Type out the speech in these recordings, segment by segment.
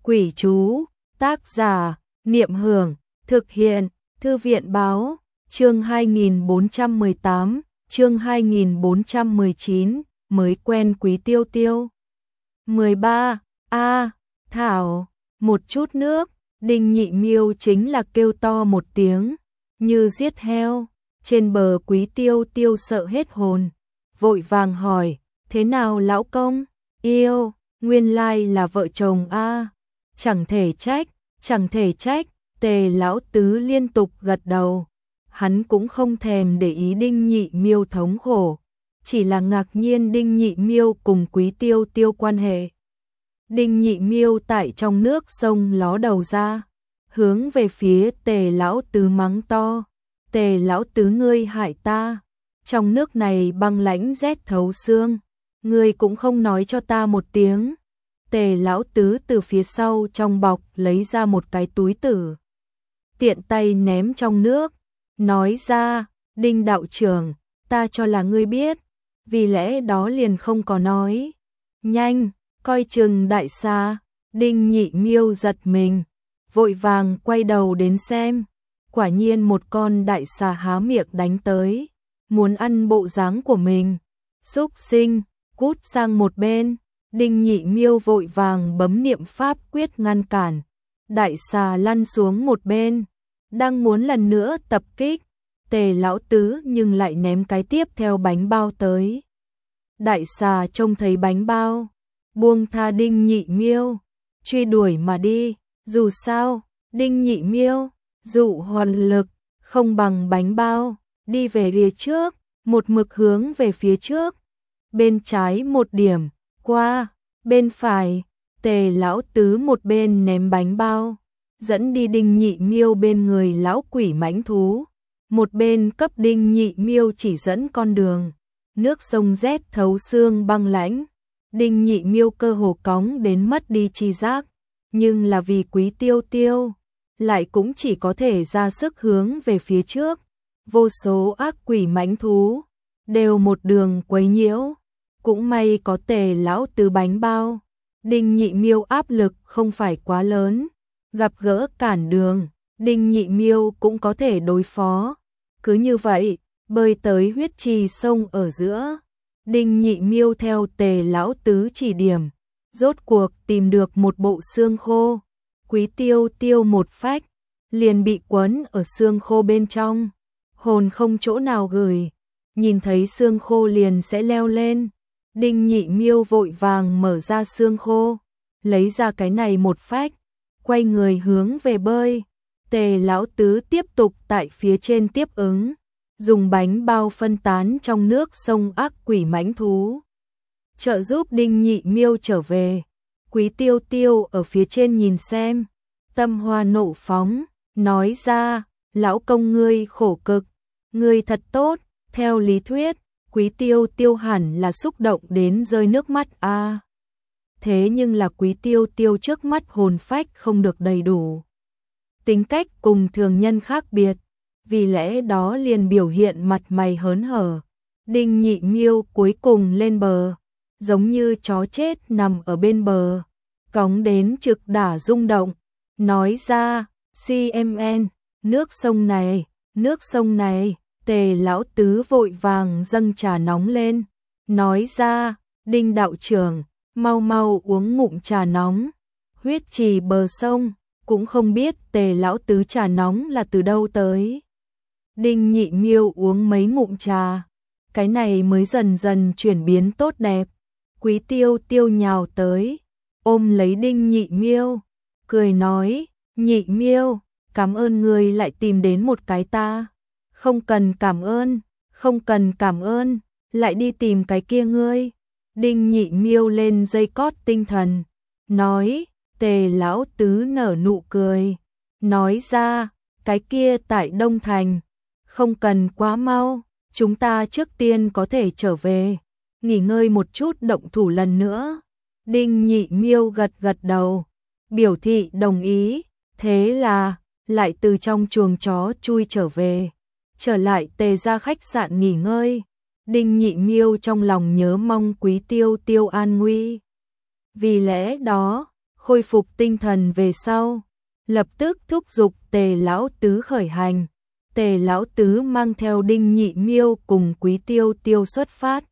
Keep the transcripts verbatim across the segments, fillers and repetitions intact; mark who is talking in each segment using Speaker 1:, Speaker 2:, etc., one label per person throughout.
Speaker 1: Quỷ chú, tác giả, Niệm Hưởng, thực hiện, Thư viện báo, chương hai nghìn bốn trăm mười tám, chương hai nghìn bốn trăm mười chín, mới quen Quý Tiêu Tiêu. mười ba. A, Thảo, một chút nước, Đinh Nhị Miêu chính là kêu to một tiếng, như giết heo, trên bờ Quý Tiêu Tiêu sợ hết hồn, vội vàng hỏi, thế nào lão công, yêu, nguyên lai là vợ chồng a, chẳng thể trách, chẳng thể trách, Tề lão tứ liên tục gật đầu, hắn cũng không thèm để ý Đinh Nhị Miêu thống khổ, chỉ là ngạc nhiên Đinh Nhị Miêu cùng Quý Tiêu Tiêu quan hệ. Đinh Nhị Miêu tại trong nước sông ló đầu ra, hướng về phía Tề lão tứ mắng to, Tề lão tứ ngươi hại ta, trong nước này băng lãnh rét thấu xương, ngươi cũng không nói cho ta một tiếng. Tề lão tứ từ phía sau trong bọc lấy ra một cái túi tử, tiện tay ném trong nước, nói ra, Đinh đạo trưởng, ta cho là ngươi biết, vì lẽ đó liền không có nói. Nhanh, coi chừng đại xà. Đinh Nhị Miêu giật mình, vội vàng quay đầu đến xem, quả nhiên một con đại xà há miệng đánh tới, muốn ăn bộ dáng của mình. Xúc sinh, cút sang một bên. Đinh Nhị Miêu vội vàng bấm niệm pháp quyết ngăn cản, đại xà lăn xuống một bên, đang muốn lần nữa tập kích, Tề lão tứ nhưng lại ném cái tiếp theo bánh bao tới. Đại xà trông thấy bánh bao, buông tha Đinh Nhị Miêu, truy đuổi mà đi, dù sao, Đinh Nhị Miêu, dụ hoàn lực, không bằng bánh bao, đi về phía trước, một mực hướng về phía trước, bên trái một điểm, qua, bên phải, Tề lão tứ một bên ném bánh bao, dẫn đi Đinh Nhị Miêu bên người lão quỷ mãnh thú, một bên cấp Đinh Nhị Miêu chỉ dẫn con đường. Nước sông rét thấu xương băng lãnh, Đinh Nhị Miêu cơ hồ cóng đến mất đi chi giác, nhưng là vì Quý Tiêu Tiêu, lại cũng chỉ có thể ra sức hướng về phía trước. Vô số ác quỷ mãnh thú đều một đường quấy nhiễu, cũng may có Tề lão tứ bánh bao, Đinh Nhị Miêu áp lực không phải quá lớn, gặp gỡ cản đường, Đinh Nhị Miêu cũng có thể đối phó. Cứ như vậy, bơi tới huyết trì sông ở giữa, Đinh Nhị Miêu theo Tề lão tứ chỉ điểm, rốt cuộc tìm được một bộ xương khô. Quý Tiêu Tiêu một phách, liền bị quấn ở xương khô bên trong, hồn không chỗ nào gửi, nhìn thấy xương khô liền sẽ leo lên. Đinh Nhị Miêu vội vàng mở ra xương khô, lấy ra cái này một phách, quay người hướng về bơi. Tề lão tứ tiếp tục tại phía trên tiếp ứng, dùng bánh bao phân tán trong nước sông ác quỷ mãnh thú, trợ giúp Đinh Nhị Miêu trở về. Quý Tiêu Tiêu ở phía trên nhìn xem, tâm hoa nộ phóng, nói ra, lão công ngươi khổ cực, ngươi thật tốt, theo lý thuyết, Quý Tiêu Tiêu hẳn là xúc động đến rơi nước mắt a. À, thế nhưng là Quý Tiêu Tiêu trước mắt hồn phách không được đầy đủ, tính cách cùng thường nhân khác biệt, vì lẽ đó liền biểu hiện mặt mày hớn hở. Đinh Nhị Miêu cuối cùng lên bờ, giống như chó chết nằm ở bên bờ, cóng đến trực đả rung động, nói ra, xê em en, nước sông này, nước sông này. Tề lão tứ vội vàng dâng trà nóng lên, nói ra, Đinh đạo trưởng, mau mau uống ngụm trà nóng. Huyết trì bờ sông, cũng không biết Tề lão tứ trà nóng là từ đâu tới. Đinh Nhị Miêu uống mấy ngụm trà, cái này mới dần dần chuyển biến tốt đẹp. Quý Tiêu Tiêu nhào tới, ôm lấy Đinh Nhị Miêu, cười nói, Nhị Miêu, cảm ơn người lại tìm đến một cái ta. Không cần cảm ơn, không cần cảm ơn, lại đi tìm cái kia ngươi. Đinh Nhị Miêu lên dây cót tinh thần, nói, Tề lão tứ nở nụ cười, nói ra, cái kia tại Đông Thành, không cần quá mau, chúng ta trước tiên có thể trở về, nghỉ ngơi một chút động thủ lần nữa. Đinh Nhị Miêu gật gật đầu, biểu thị đồng ý, thế là, lại từ trong chuồng chó chui trở về. Trở lại Tề ra khách sạn nghỉ ngơi, Đinh Nhị Miêu trong lòng nhớ mong Quý Tiêu Tiêu an nguy. Vì lẽ đó, khôi phục tinh thần về sau, lập tức thúc giục Tề lão tứ khởi hành. Tề lão tứ mang theo Đinh Nhị Miêu cùng Quý Tiêu Tiêu xuất phát.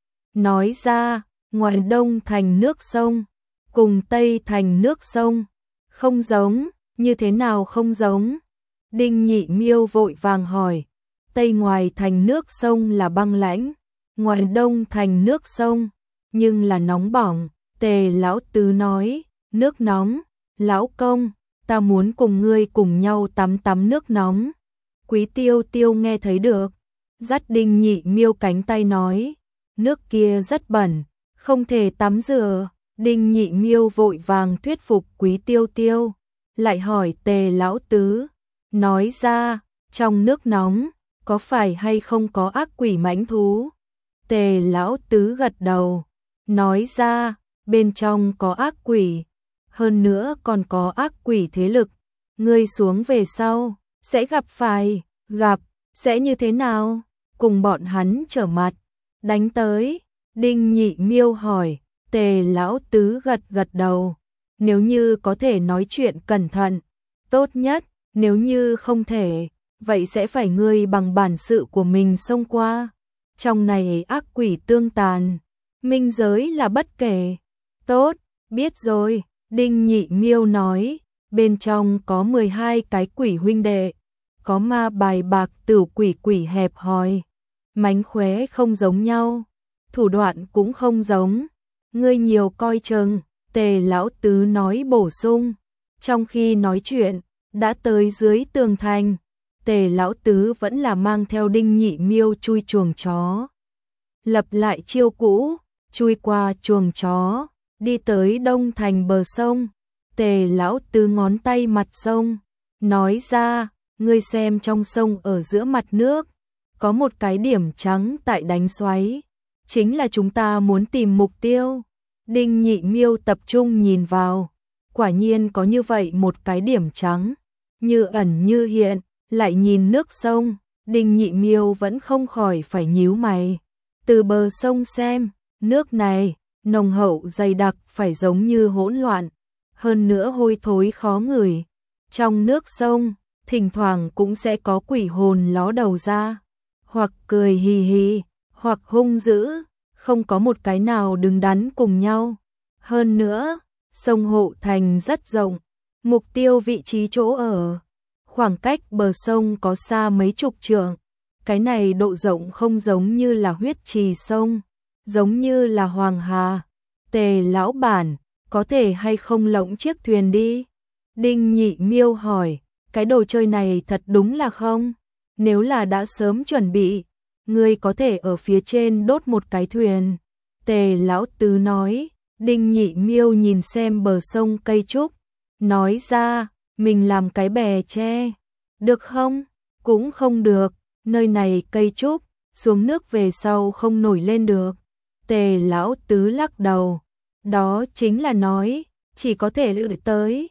Speaker 1: Nói ra, ngoài đông thành nước sông, cùng tây thành nước sông, không giống, như thế nào không giống? Đinh Nhị Miêu vội vàng hỏi, tây ngoài thành nước sông là băng lãnh, ngoài đông thành nước sông, nhưng là nóng bỏng. Tề lão tứ nói, nước nóng, lão công, ta muốn cùng ngươi cùng nhau tắm tắm nước nóng. Quý Tiêu Tiêu nghe thấy được, dắt Đinh Nhị Miêu cánh tay nói, nước kia rất bẩn, không thể tắm rửa. Đinh Nhị Miêu vội vàng thuyết phục Quý Tiêu Tiêu, lại hỏi Tề lão tứ, nói ra, trong nước nóng, có phải hay không có ác quỷ mãnh thú? Tề lão tứ gật đầu, nói ra, bên trong có ác quỷ, hơn nữa còn có ác quỷ thế lực, ngươi xuống về sau, sẽ gặp phải, gặp, sẽ như thế nào? Cùng bọn hắn trở mặt, đánh tới. Đinh Nhị Miêu hỏi, Tề lão tứ gật gật đầu, nếu như có thể nói chuyện cẩn thận, tốt nhất, nếu như không thể, vậy sẽ phải ngươi bằng bản sự của mình xông qua. Trong này ác quỷ tương tàn, minh giới là bất kể. Tốt, biết rồi, Đinh Nhị Miêu nói, bên trong có mười hai cái quỷ huynh đệ, có ma bài bạc tử quỷ quỷ hẹp hòi, mánh khóe không giống nhau, thủ đoạn cũng không giống, ngươi nhiều coi chừng. Tề lão tứ nói bổ sung. Trong khi nói chuyện, đã tới dưới tường thành, Tề lão tứ vẫn là mang theo Đinh Nhị Miêu chui chuồng chó. Lập lại chiêu cũ, chui qua chuồng chó, đi tới đông thành bờ sông. Tề lão tứ ngón tay mặt sông, nói ra, ngươi xem trong sông ở giữa mặt nước, có một cái điểm trắng tại đánh xoáy, chính là chúng ta muốn tìm mục tiêu. Đinh Nhị Miêu tập trung nhìn vào, quả nhiên có như vậy một cái điểm trắng, như ẩn như hiện, lại nhìn nước sông, Đinh Nhị Miêu vẫn không khỏi phải nhíu mày. Từ bờ sông xem, nước này, nồng hậu dày đặc phải giống như hỗn loạn, hơn nữa hôi thối khó ngửi. Trong nước sông, thỉnh thoảng cũng sẽ có quỷ hồn ló đầu ra, hoặc cười hì hì, hoặc hung dữ, không có một cái nào đứng đắn cùng nhau. Hơn nữa, sông Hộ Thành rất rộng, mục tiêu vị trí chỗ ở, khoảng cách bờ sông có xa mấy chục trượng. Cái này độ rộng không giống như là huyết trì sông, giống như là Hoàng Hà. Tề lão bản, có thể hay không lộng chiếc thuyền đi? Đinh Nhị Miêu hỏi, cái đồ chơi này thật đúng là không? Nếu là đã sớm chuẩn bị, ngươi có thể ở phía trên đốt một cái thuyền. Tề lão tứ nói. Đinh Nhị Miêu nhìn xem bờ sông cây trúc, nói ra, mình làm cái bè tre, được không? Cũng không được, nơi này cây trúc, xuống nước về sau không nổi lên được. Tề lão tứ lắc đầu, đó chính là nói, chỉ có thể lựa tới.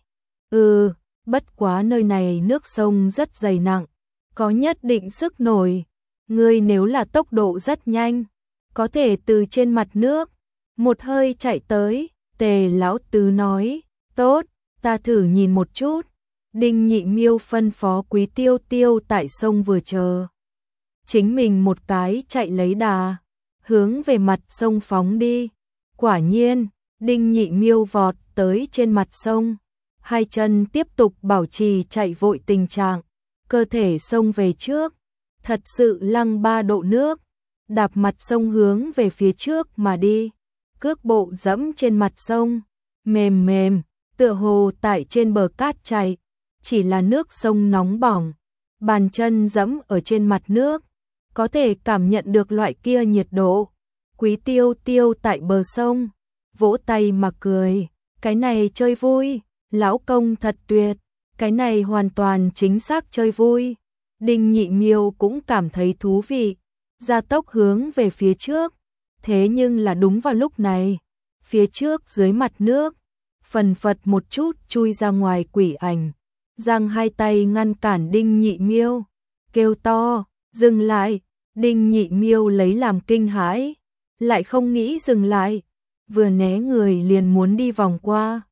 Speaker 1: Ừ, bất quá nơi này nước sông rất dày nặng, có nhất định sức nổi. Ngươi nếu là tốc độ rất nhanh, có thể từ trên mặt nước một hơi chạy tới. Tề lão tứ nói, tốt, ta thử nhìn một chút. Đinh Nhị Miêu phân phó Quý Tiêu Tiêu tại sông vừa chờ, chính mình một cái chạy lấy đà, hướng về mặt sông phóng đi. Quả nhiên, Đinh Nhị Miêu vọt tới trên mặt sông, hai chân tiếp tục bảo trì chạy vội tình trạng, cơ thể sông về trước, thật sự lăng ba độ nước, đạp mặt sông hướng về phía trước mà đi. Cước bộ dẫm trên mặt sông, mềm mềm, tựa hồ tại trên bờ cát chạy, chỉ là nước sông nóng bỏng, bàn chân dẫm ở trên mặt nước, có thể cảm nhận được loại kia nhiệt độ. Quý Tiêu Tiêu tại bờ sông, vỗ tay mà cười, cái này chơi vui, lão công thật tuyệt, cái này hoàn toàn chính xác chơi vui. Đinh Nhị Miêu cũng cảm thấy thú vị, gia tốc hướng về phía trước. Thế nhưng là đúng vào lúc này, phía trước dưới mặt nước, phần phật một chút chui ra ngoài quỷ ảnh, giang hai tay ngăn cản Đinh Nhị Miêu, kêu to, dừng lại. Đinh Nhị Miêu lấy làm kinh hãi, lại không nghĩ dừng lại, vừa né người liền muốn đi vòng qua.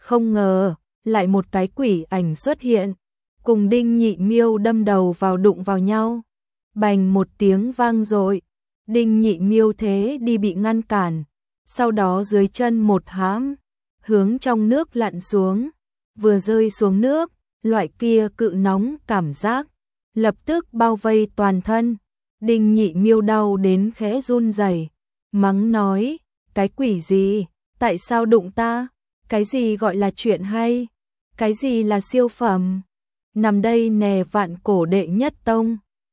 Speaker 1: Không ngờ, lại một cái quỷ ảnh xuất hiện, cùng Đinh Nhị Miêu đâm đầu vào đụng vào nhau. Bành một tiếng vang dội, Đinh Nhị Miêu thế đi bị ngăn cản, sau đó dưới chân một hãm, hướng trong nước lặn xuống, vừa rơi xuống nước, loại kia cự nóng cảm giác lập tức bao vây toàn thân. Đinh Nhị Miêu đau đến khẽ run rẩy, mắng nói, cái quỷ gì, tại sao đụng ta, cái gì gọi là chuyện hay, cái gì là siêu phẩm, nằm đây nè vạn cổ đệ nhất tông.